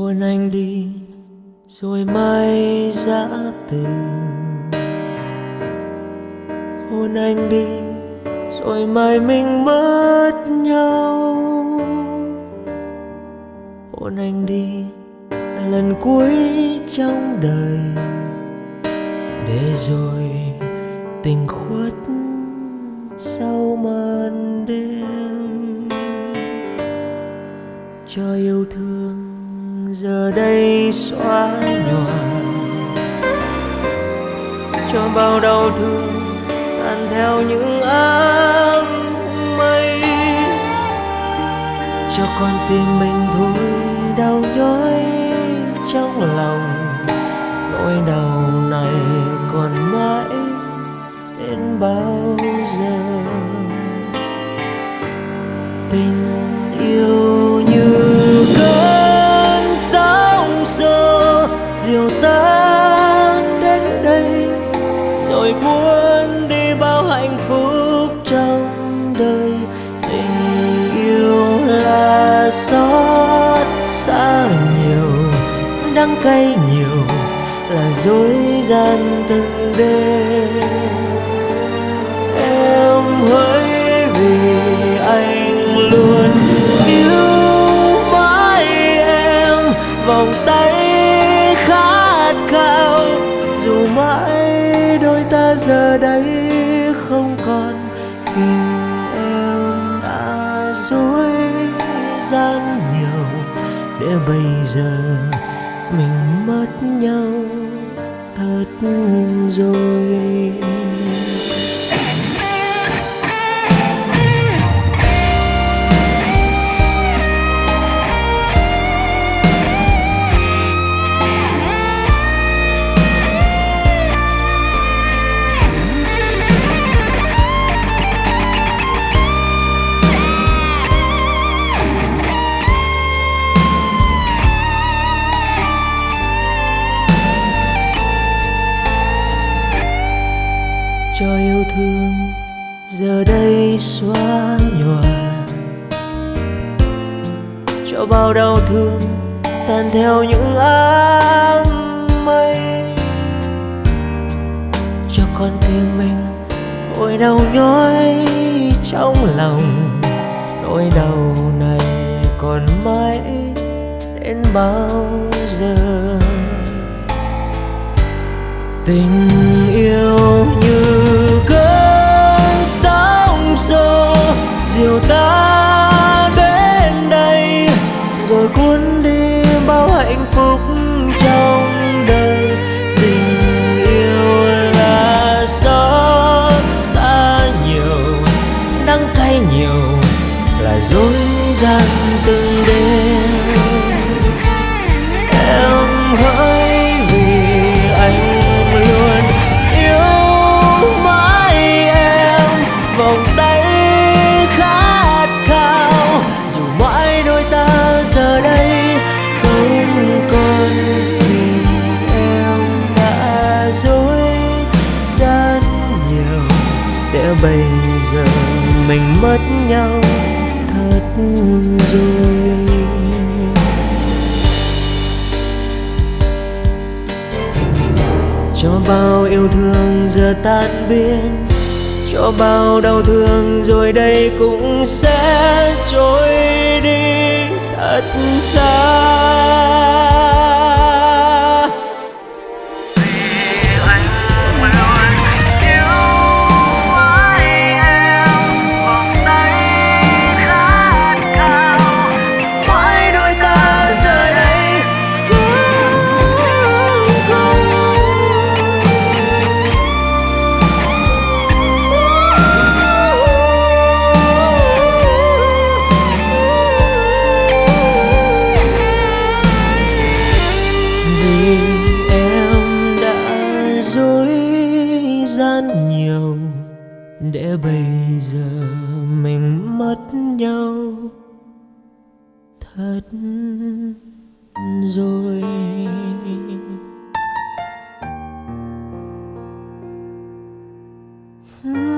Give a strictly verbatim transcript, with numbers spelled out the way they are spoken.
hôn anh đi rồi mai giã từ. Hôn anh đi rồi mai mình mất nhau. Hôn anh đi lần cuối trong đời, để rồi tình khuất sau màn đêm. Cho yêu thương giờ đây xóa nhòa, cho bao đau thương tan theo những áng mây. Cho con tim mình thôi đau nhói trong lòng, nỗi đau này còn mãi đến bao giờ. Tình yêu như cơn sóng xô dìu ta đến đây, rồi cuốn đi bao hạnh phúc trong đời. Tình yêu là xót xa nhiều, đắng cay nhiều, là dối gian từng đêm. Em hỡi vì anh luôn yêu mãi em, vòng tay khát khao. Dù mãi đôi ta giờ đây không còn, vì em đã dối gian nhiều, để bây giờ mình mất nhau thật rồi. Cho yêu thương giờ đây xóa nhòa, cho bao đau thương tan theo những áng mây. Cho con tim mình thôi đau nhói trong lòng, nỗi đau này còn mãi đến bao giờ. Tình yêu như cơn sóng xô dìu ta đến đây, rồi cuốn đi bao hạnh phúc trong đời. Tình yêu là xót xa nhiều, đắng cay nhiều, là dối gian từng đêm. Em hỡi vì anh luôn yêu mãi em, vòng tay khát khao. Dù mãi đôi ta giờ đây không còn, vì em đã dối gian nhiều, để bây giờ mình mất nhau thật rồi. Cho bao yêu thương giờ tan biến, cho bao đau thương rồi đây cũng sẽ trôi đi thật xa. Nhiều để bây giờ mình mất nhau thật rồi. Hmm.